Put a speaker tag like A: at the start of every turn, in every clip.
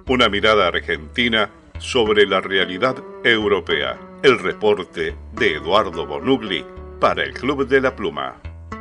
A: Una mirada argentina sobre la realidad europea. El reporte de Eduardo Bonugli para el Club de la Pluma.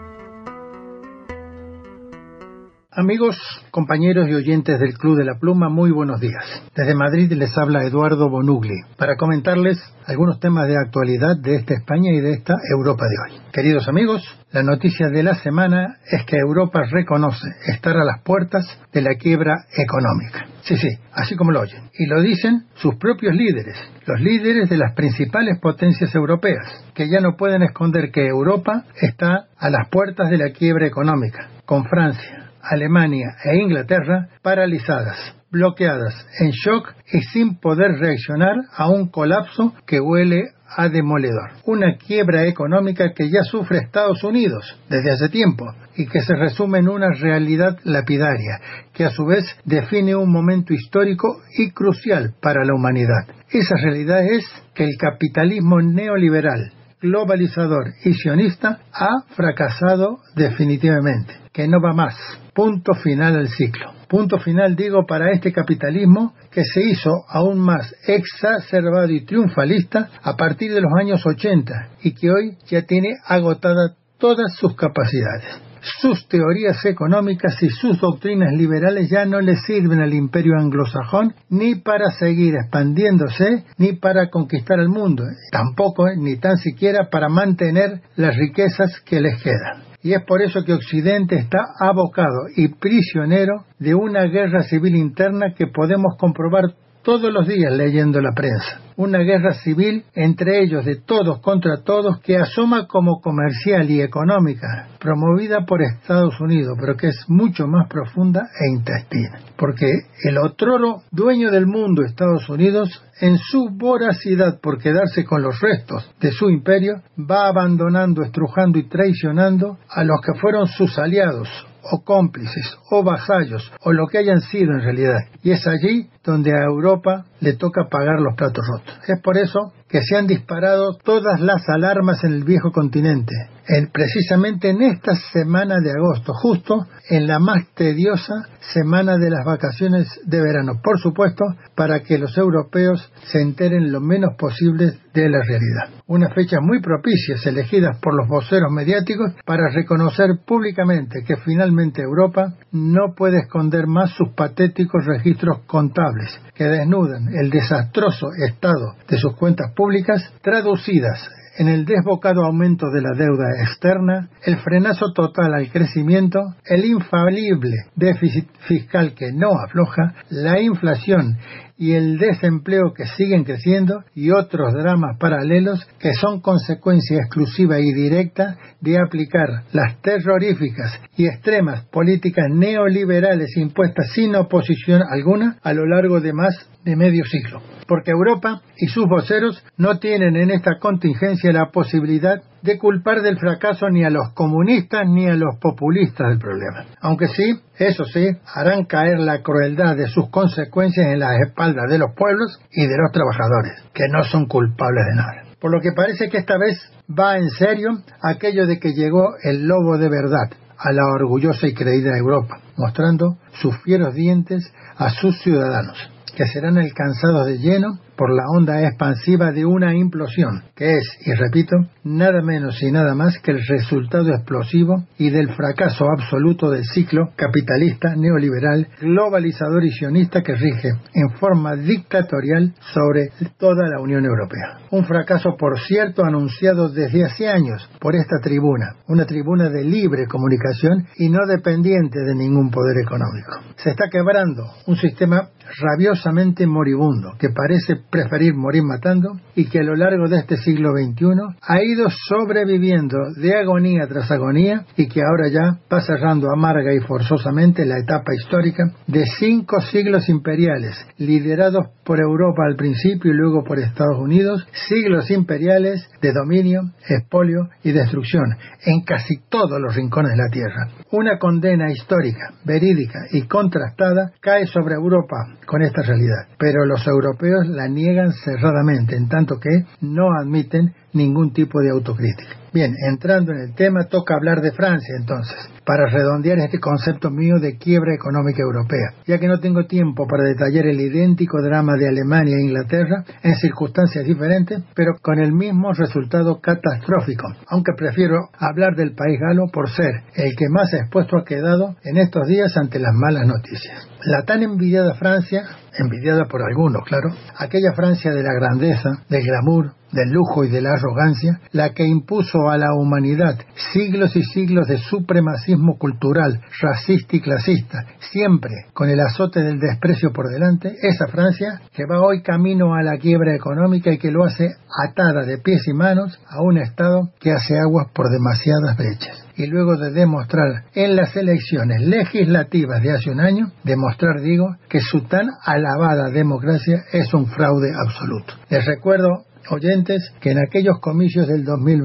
B: Amigos, compañeros y oyentes del Club de la Pluma, muy buenos días. Desde Madrid les habla Eduardo Bonugli para comentarles algunos temas de actualidad de esta España y de esta Europa de hoy. Queridos amigos, la noticia de la semana es que Europa reconoce estar a las puertas de la quiebra económica. Sí, así como lo oyen. Y lo dicen sus propios líderes, los líderes de las principales potencias europeas, que ya no pueden esconder que Europa está a las puertas de la quiebra económica, con Francia, Alemania e Inglaterra paralizadas, bloqueadas, en shock y sin poder reaccionar a un colapso que huele a demoledor. Una quiebra económica que ya sufre Estados Unidos desde hace tiempo y que se resume en una realidad lapidaria que a su vez define un momento histórico y crucial para la humanidad. Esa realidad es que el capitalismo neoliberal, globalizador y sionista ha fracasado definitivamente, que no va más. Punto final al ciclo. Punto final, digo, para este capitalismo que se hizo aún más exacerbado y triunfalista a partir de los años 80 y que hoy ya tiene agotadas todas sus capacidades. Sus teorías económicas y sus doctrinas liberales ya no le sirven al imperio anglosajón ni para seguir expandiéndose ni para conquistar el mundo, tampoco ni tan siquiera para mantener las riquezas que les quedan. Y es por eso que Occidente está abocado y prisionero de una guerra civil interna que podemos comprobar todos los días leyendo la prensa. Una guerra civil entre ellos de todos contra todos que asoma como comercial y económica, promovida por Estados Unidos, pero que es mucho más profunda e intestina. Porque el otroro dueño del mundo, Estados Unidos, en su voracidad por quedarse con los restos de su imperio, va abandonando, estrujando y traicionando a los que fueron sus aliados, o cómplices, o vasallos, o lo que hayan sido en realidad. Y es allí donde a Europa le toca pagar los platos rotos. Es por eso que se han disparado todas las alarmas en el viejo continente, precisamente en esta semana de agosto, justo en la más tediosa semana de las vacaciones de verano, por supuesto, para que los europeos se enteren lo menos posible de la realidad. Unas fechas muy propicias elegidas por los voceros mediáticos para reconocer públicamente que finalmente Europa no puede esconder más sus patéticos registros contables, que desnudan el desastroso estado de sus cuentas públicas, traducidas en el desbocado aumento de la deuda externa, el frenazo total al crecimiento, el infalible déficit fiscal que no afloja, la inflación y el desempleo que siguen creciendo y otros dramas paralelos que son consecuencia exclusiva y directa de aplicar las terroríficas y extremas políticas neoliberales impuestas sin oposición alguna a lo largo de más de medio siglo. Porque Europa y sus voceros no tienen en esta contingencia la posibilidad de culpar del fracaso ni a los comunistas ni a los populistas del problema. Aunque sí, eso sí, harán caer la crueldad de sus consecuencias en las espaldas de los pueblos y de los trabajadores, que no son culpables de nada. Por lo que parece que esta vez va en serio aquello de que llegó el lobo de verdad a la orgullosa y creída Europa, mostrando sus fieros dientes a sus ciudadanos, que serán alcanzados de lleno por la onda expansiva de una implosión, que es, y repito, nada menos y nada más que el resultado explosivo y del fracaso absoluto del ciclo capitalista, neoliberal, globalizador y sionista que rige en forma dictatorial sobre toda la Unión Europea. Un fracaso, por cierto, anunciado desde hace años por esta tribuna, una tribuna de libre comunicación y no dependiente de ningún poder económico. Se está quebrando un sistema rabiosamente moribundo que parece preferir morir matando y que a lo largo de este siglo XXI ha ido sobreviviendo de agonía tras agonía y que ahora ya va cerrando amarga y forzosamente la etapa histórica de 5 siglos imperiales liderados por Europa al principio y luego por Estados Unidos, siglos imperiales de dominio, expolio y destrucción en casi todos los rincones de la tierra. Una condena histórica, verídica y contrastada cae sobre Europa con esta realidad, pero los europeos la niegan cerradamente, en tanto que no admiten ningún tipo de autocrítica. Bien, entrando en el tema, toca hablar de Francia entonces, para redondear este concepto mío de quiebra económica europea, ya que no tengo tiempo para detallar el idéntico drama de Alemania e Inglaterra en circunstancias diferentes, pero con el mismo resultado catastrófico, aunque prefiero hablar del país galo por ser el que más expuesto ha quedado en estos días ante las malas noticias. La tan envidiada Francia, envidiada por algunos, claro, aquella Francia de la grandeza, del glamour, del lujo y de la arrogancia, la que impuso a la humanidad siglos y siglos de supremacismo cultural, racista y clasista, siempre con el azote del desprecio por delante, esa Francia que va hoy camino a la quiebra económica y que lo hace atada de pies y manos a un Estado que hace aguas por demasiadas brechas. Y luego de demostrar en las elecciones legislativas de hace un año, demostrar, digo, que su tan alabada democracia es un fraude absoluto. Les recuerdo, oyentes, que en aquellos comicios del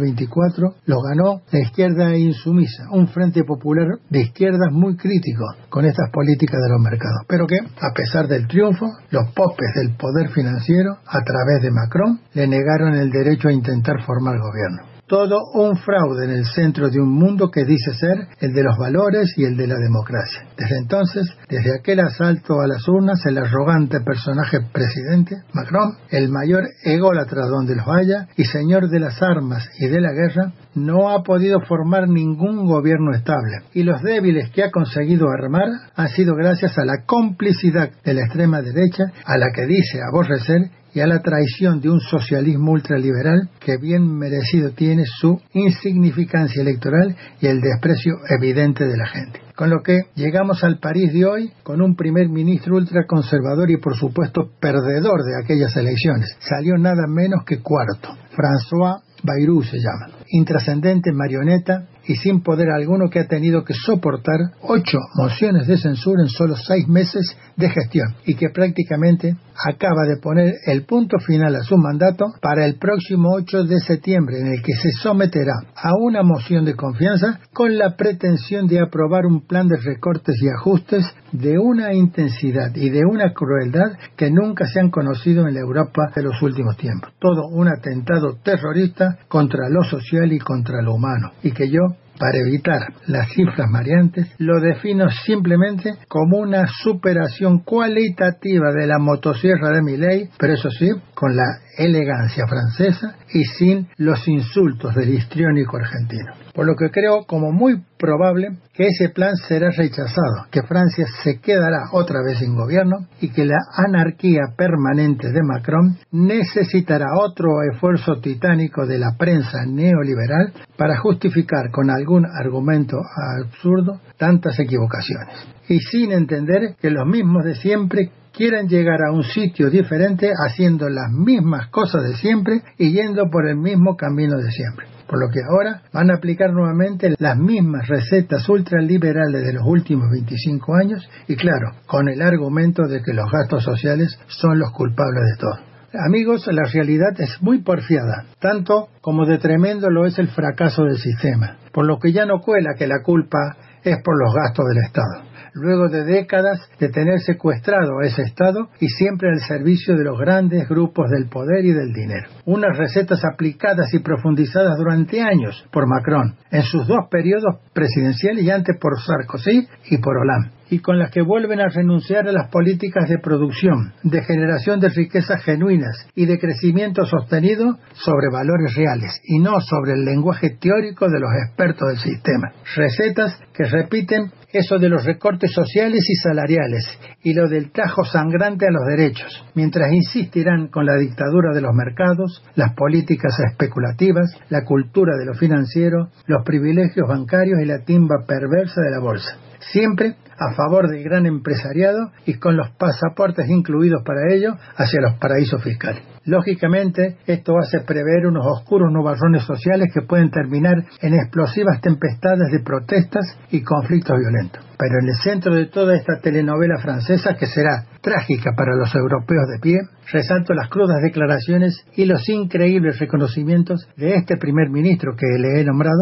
B: 2024 lo ganó la izquierda insumisa, un frente popular de izquierdas muy crítico con estas políticas de los mercados, pero que, a pesar del triunfo, los popes del poder financiero, a través de Macron, le negaron el derecho a intentar formar gobierno. Todo un fraude en el centro de un mundo que dice ser el de los valores y el de la democracia. Desde entonces, desde aquel asalto a las urnas, el arrogante personaje presidente, Macron, el mayor ególatra donde los haya y señor de las armas y de la guerra, no ha podido formar ningún gobierno estable. Y los débiles que ha conseguido armar han sido gracias a la complicidad de la extrema derecha, a la que dice aborrecer, y a la traición de un socialismo ultraliberal que bien merecido tiene su insignificancia electoral y el desprecio evidente de la gente. Con lo que llegamos al París de hoy con un primer ministro ultraconservador y por supuesto perdedor de aquellas elecciones. Salió nada menos que cuarto. François Bayrou se llama. Intrascendente marioneta y sin poder alguno que ha tenido que soportar 8 mociones de censura en solo 6 meses de gestión y que prácticamente acaba de poner el punto final a su mandato para el próximo 8 de septiembre, en el que se someterá a una moción de confianza con la pretensión de aprobar un plan de recortes y ajustes de una intensidad y de una crueldad que nunca se han conocido en la Europa de los últimos tiempos. Todo un atentado terrorista contra lo social y contra lo humano, y que yo, para evitar las cifras mareantes, lo defino simplemente como una superación cualitativa de la motosierra de Milei, pero eso sí, con la elegancia francesa y sin los insultos del histriónico argentino. Por lo que creo como muy probable que ese plan será rechazado, que Francia se quedará otra vez sin gobierno y que la anarquía permanente de Macron necesitará otro esfuerzo titánico de la prensa neoliberal para justificar con algún argumento absurdo tantas equivocaciones, y sin entender que los mismos de siempre quieren llegar a un sitio diferente haciendo las mismas cosas de siempre y yendo por el mismo camino de siempre. Por lo que ahora van a aplicar nuevamente las mismas recetas ultraliberales de los últimos 25 años y claro, con el argumento de que los gastos sociales son los culpables de todo. Amigos, la realidad es muy porfiada, tanto como de tremendo lo es el fracaso del sistema, por lo que ya no cuela que la culpa es por los gastos del Estado. Luego de décadas de tener secuestrado a ese Estado y siempre al servicio de los grandes grupos del poder y del dinero. Unas recetas aplicadas y profundizadas durante años por Macron, en sus 2 periodos presidenciales y antes por Sarkozy y por Hollande, y con las que vuelven a renunciar a las políticas de producción, de generación de riquezas genuinas y de crecimiento sostenido sobre valores reales y no sobre el lenguaje teórico de los expertos del sistema. Recetas que repiten eso de los recortes sociales y salariales y lo del tajo sangrante a los derechos, mientras insistirán con la dictadura de los mercados, las políticas especulativas, la cultura de lo financiero, los privilegios bancarios y la timba perversa de la bolsa. Siempre a favor del gran empresariado y con los pasaportes incluidos para ello hacia los paraísos fiscales. Lógicamente, esto hace prever unos oscuros nubarrones sociales que pueden terminar en explosivas tempestades de protestas y conflictos violentos. Pero en el centro de toda esta telenovela francesa, que será trágica para los europeos de pie, resalto las crudas declaraciones y los increíbles reconocimientos de este primer ministro que le he nombrado,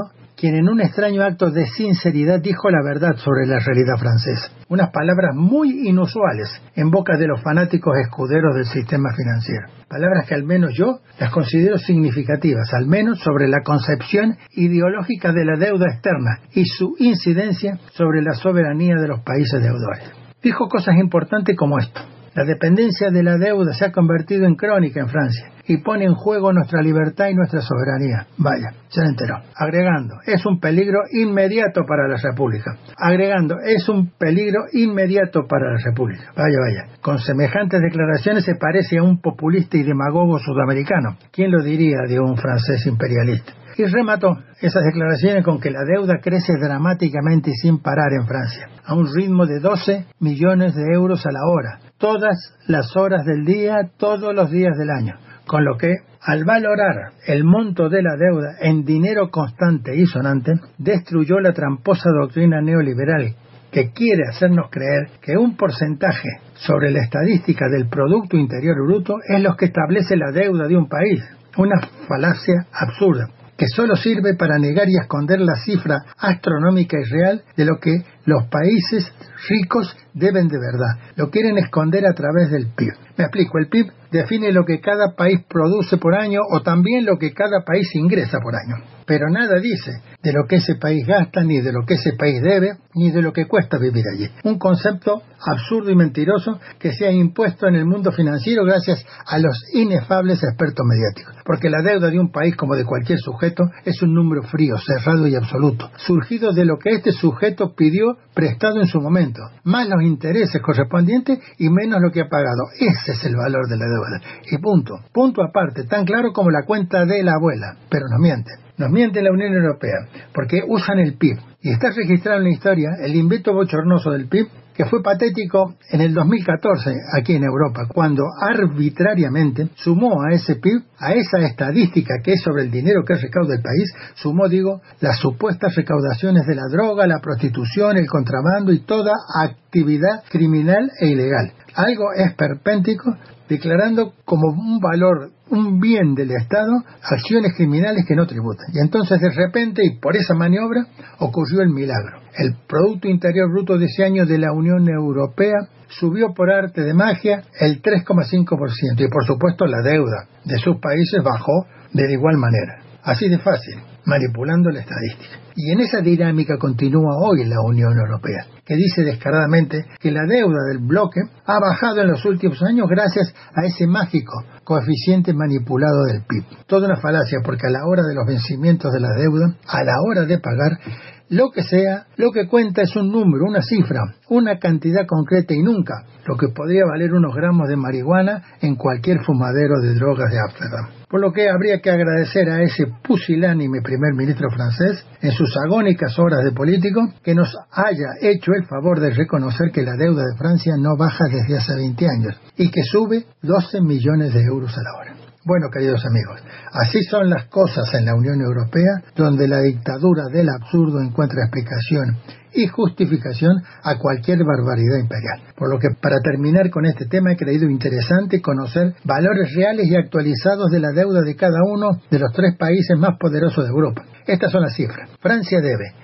B: quien en un extraño acto de sinceridad dijo la verdad sobre la realidad francesa. Unas palabras muy inusuales en boca de los fanáticos escuderos del sistema financiero. Palabras que al menos yo las considero significativas, al menos sobre la concepción ideológica de la deuda externa y su incidencia sobre la soberanía de los países deudores. Dijo cosas importantes como esto: la dependencia de la deuda se ha convertido en crónica en Francia y pone en juego nuestra libertad y nuestra soberanía. Vaya, se enteró. Agregando, es un peligro inmediato para la República. Agregando, es un peligro inmediato para la República. Vaya, vaya. Con semejantes declaraciones se parece a un populista y demagogo sudamericano. ¿Quién lo diría de un francés imperialista? Y remató esas declaraciones con que la deuda crece dramáticamente y sin parar en Francia, a un ritmo de 12 millones de euros a la hora, todas las horas del día, todos los días del año. Con lo que, al valorar el monto de la deuda en dinero constante y sonante, destruyó la tramposa doctrina neoliberal que quiere hacernos creer que un porcentaje sobre la estadística del Producto Interior Bruto es lo que establece la deuda de un país. Una falacia absurda, que solo sirve para negar y esconder la cifra astronómica y real de lo que los países ricos deben de verdad. Lo quieren esconder a través del PIB. Me explico, el PIB define lo que cada país produce por año o también lo que cada país ingresa por año. Pero nada dice de lo que ese país gasta, ni de lo que ese país debe, ni de lo que cuesta vivir allí. Un concepto absurdo y mentiroso que se ha impuesto en el mundo financiero gracias a los inefables expertos mediáticos. Porque la deuda de un país, como de cualquier sujeto, es un número frío, cerrado y absoluto, surgido de lo que este sujeto pidió prestado en su momento, más los intereses correspondientes y menos lo que ha pagado. Ese es el valor de la deuda. Y punto. Punto aparte, tan claro como la cuenta de la abuela. Pero nos mienten. Nos miente la Unión Europea, porque usan el PIB. Y está registrado en la historia el invento bochornoso del PIB, que fue patético en el 2014 aquí en Europa, cuando arbitrariamente sumó a ese PIB, a esa estadística que es sobre el dinero que recauda el país, sumó, las supuestas recaudaciones de la droga, la prostitución, el contrabando y toda actividad criminal e ilegal. Algo esperpéntico, declarando como un valor, un bien del Estado, acciones criminales que no tributan. Y entonces de repente, y por esa maniobra, ocurrió el milagro. El Producto Interior Bruto de ese año de la Unión Europea subió por arte de magia el 3,5%. Y por supuesto la deuda de sus países bajó de igual manera. Así de fácil, manipulando la estadística. Y en esa dinámica continúa hoy la Unión Europea, que dice descaradamente que la deuda del bloque ha bajado en los últimos años gracias a ese mágico coeficiente manipulado del PIB. Toda una falacia, porque a la hora de los vencimientos de la deuda, a la hora de pagar, lo que sea, lo que cuenta es un número, una cifra, una cantidad concreta y nunca lo que podría valer unos gramos de marihuana en cualquier fumadero de drogas de Ámsterdam. Por lo que habría que agradecer a ese pusilánime primer ministro francés, en sus agónicas horas de político, que nos haya hecho el favor de reconocer que la deuda de Francia no baja desde hace 20 años y que sube 12 millones de euros a la hora. Bueno, queridos amigos, así son las cosas en la Unión Europea, donde la dictadura del absurdo encuentra explicación y justificación a cualquier barbaridad imperial. Por lo que, para terminar con este tema, he creído interesante conocer valores reales y actualizados de la deuda de cada uno de los 3 países más poderosos de Europa. Estas son las cifras. Francia debe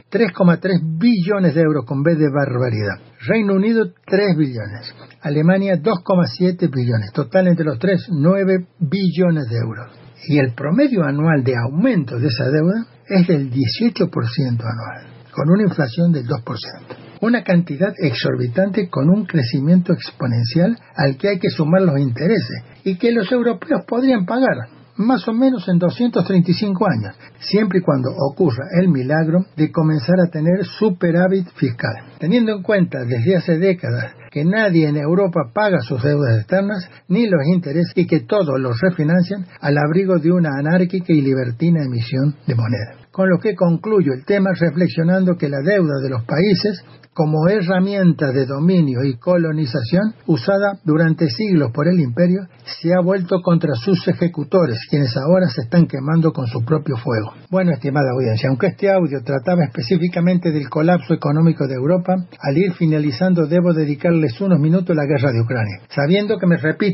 B: 3,3 billones de euros con B de barbaridad. Reino Unido 3 billones. Alemania 2,7 billones. Total entre los 3, 9 billones de euros. Y el promedio anual de aumento de esa deuda es del 18% anual, con una inflación del 2%. Una cantidad exorbitante con un crecimiento exponencial al que hay que sumar los intereses y que los europeos podrían pagar más o menos en 235 años, siempre y cuando ocurra el milagro de comenzar a tener superávit fiscal. Teniendo en cuenta desde hace décadas que nadie en Europa paga sus deudas externas, ni los intereses, y que todos los refinancian al abrigo de una anárquica y libertina emisión de moneda. Con lo que concluyo el tema reflexionando que la deuda de los países, como herramienta de dominio y colonización usada durante siglos por el imperio, se ha vuelto contra sus ejecutores, quienes ahora se están quemando con su propio fuego. Bueno, estimada audiencia, aunque este audio trataba específicamente del colapso económico de Europa, al ir finalizando debo dedicarles unos minutos a la guerra de Ucrania, sabiendo que me repito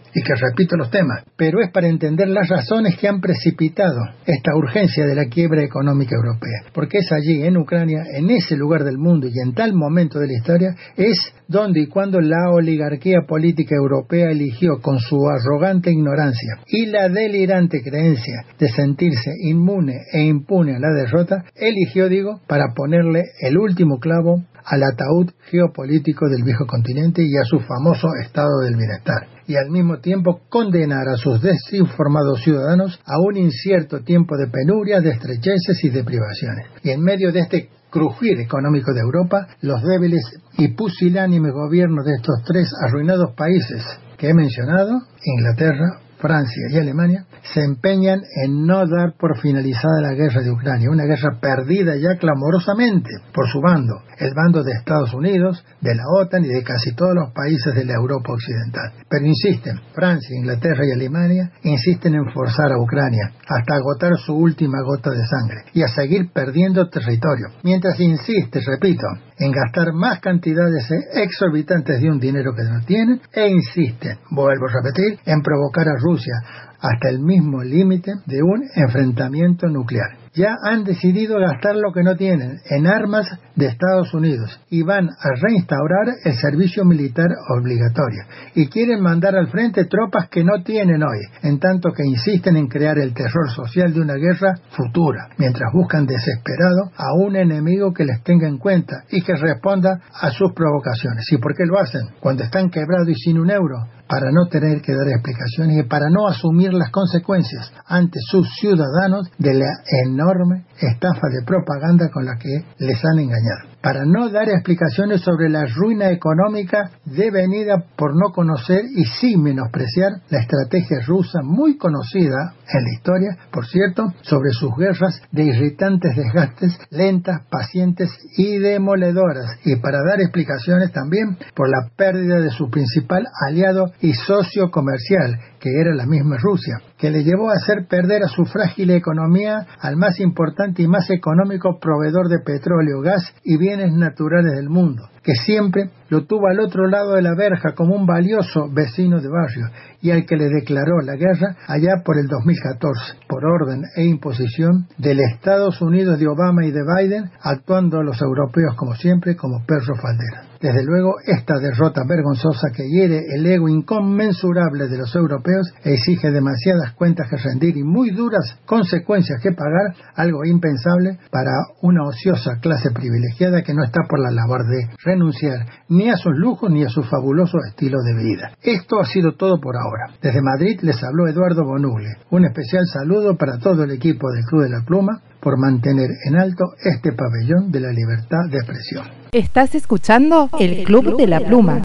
B: y que repito los temas, pero es para entender las razones que han precipitado esta urgencia de la quiebra económica europea, porque es allí, en Ucrania, en ese lugar del mundo y en tal momento de la historia, es donde y cuando la oligarquía política europea eligió con su arrogante ignorancia y la delirante creencia de sentirse inmune e impune a la derrota, eligió, para ponerle el último clavo al ataúd geopolítico del viejo continente y a su famoso estado del bienestar, y al mismo tiempo condenar a sus desinformados ciudadanos a un incierto tiempo de penuria, de estrecheces y de privaciones. Y en medio de este crujir económico de Europa, los débiles y pusilánimes gobiernos de estos tres arruinados países que he mencionado, Inglaterra, Francia y Alemania, se empeñan en no dar por finalizada la guerra de Ucrania, una guerra perdida ya clamorosamente por su bando, el bando de Estados Unidos, de la OTAN y de casi todos los países de la Europa occidental. Pero insisten, Francia, Inglaterra y Alemania insisten en forzar a Ucrania hasta agotar su última gota de sangre y a seguir perdiendo territorio, mientras insiste, repito, en gastar más cantidades exorbitantes de un dinero que no tienen, e insiste, vuelvo a repetir, en provocar a Rusia hasta el mismo límite de un enfrentamiento nuclear. Ya han decidido gastar lo que no tienen en armas de Estados Unidos y van a reinstaurar el servicio militar obligatorio y quieren mandar al frente tropas que no tienen hoy, en tanto que insisten en crear el terror social de una guerra futura, mientras buscan desesperado a un enemigo que les tenga en cuenta y que responda a sus provocaciones. ¿Y por qué lo hacen? Cuando están quebrados y sin un euro, para no tener que dar explicaciones y para no asumir las consecuencias ante sus ciudadanos de la enorme estafa de propaganda con la que les han engañado, para no dar explicaciones sobre la ruina económica devenida por no conocer y sin menospreciar la estrategia rusa muy conocida en la historia, por cierto, sobre sus guerras de irritantes desgastes, lentas, pacientes y demoledoras, y para dar explicaciones también por la pérdida de su principal aliado y socio comercial, que era la misma Rusia, que le llevó a hacer perder a su frágil economía al más importante y más económico proveedor de petróleo, gas y bienes naturales del mundo, que siempre lo tuvo al otro lado de la verja como un valioso vecino de barrio y al que le declaró la guerra allá por el 2014, por orden e imposición del Estados Unidos de Obama y de Biden, actuando a los europeos como siempre como perros falderos. Desde luego, esta derrota vergonzosa que hiere el ego inconmensurable de los europeos exige demasiadas cuentas que rendir y muy duras consecuencias que pagar, algo impensable para una ociosa clase privilegiada que no está por la labor de renunciar ni a sus lujos ni a su fabuloso estilo de vida. Esto ha sido todo por ahora. Desde Madrid les habló Eduardo Bonugli. Un especial saludo para todo el equipo del Club de la Pluma por mantener en alto este pabellón de la libertad de expresión.
C: Estás escuchando el Club de la Pluma.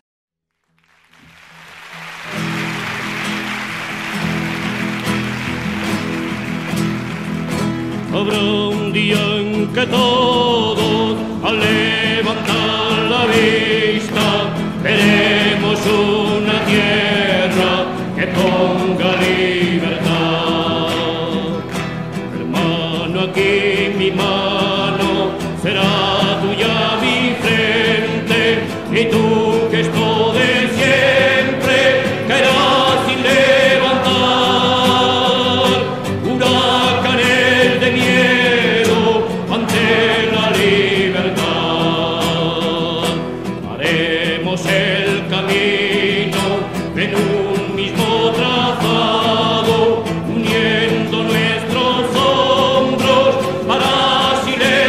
D: Habrá un día en que todos, al levantar la vista, veremos una tierra que ponga libertad. Hermano, aquí mi mano será tuya mi frente, y tú que esto de siempre caerás sin levantar. Huracanes de miedo ante la libertad. Haremos el camino en un mismo trazado, uniendo nuestros hombros para así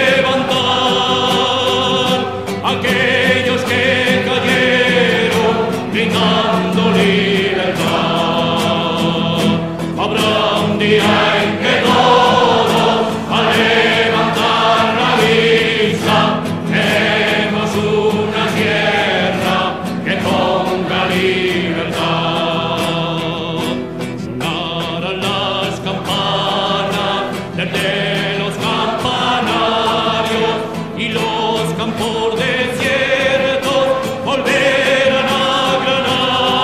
D: levantar aquellos que cayeron gritando libertad. Habrá un día en que todos, al levantar la vista, veremos una tierra que ponga libertad. Sonarán las campanas desde los campanarios y los campos desiertos volverán a granar.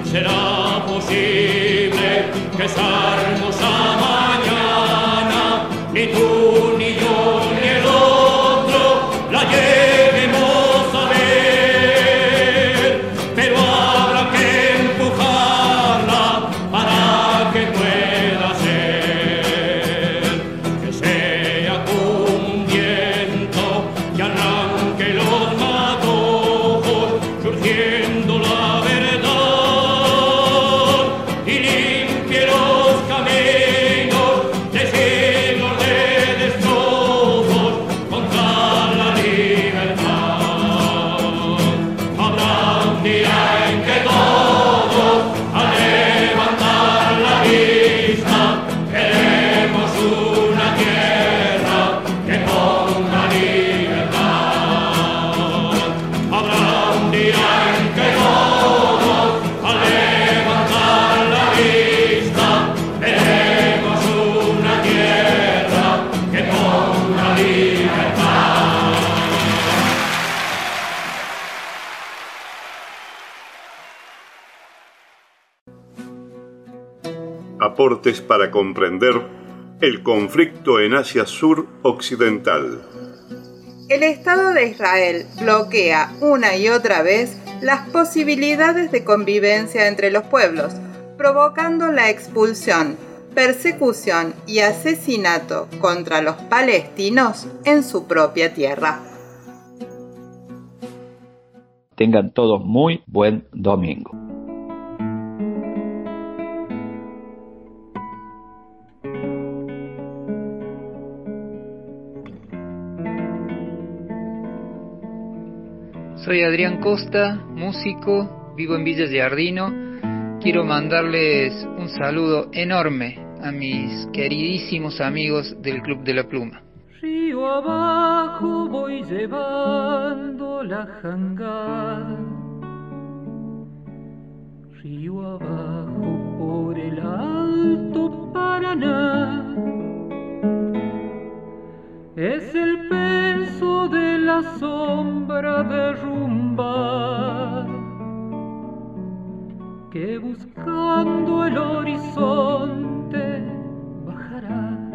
D: será posible que esa hermosa mañana ni tú ni yo ni el otro la lleguemos a ver, pero habrá que empujarla para que pueda ser, que sea como un viento que arranque los matojos surgiendo la verdad y limpie los caminos de siglos de destrozos contra la libertad. Habrá un día en que todos al levantar la vista queremos una tierra que ponga libertad. Habrá un día en que todos al levantar la vista veremos una tierra que ponga libertad.
A: Aportes para comprender el conflicto en Asia Sur Occidental.
E: El Estado de Israel bloquea una y otra vez las posibilidades de convivencia entre los pueblos, provocando la expulsión, persecución y asesinato contra los palestinos en su propia tierra.
F: Tengan todos muy buen domingo.
G: Soy Adrián Costa, músico, vivo en Villa Giardino. Quiero mandarles un saludo enorme a mis queridísimos amigos del Club de la Pluma.
H: Río abajo voy llevando la jangada, río abajo por el Alto Paraná. Es el peso de la sombra derrumbada que buscando el horizonte bajará.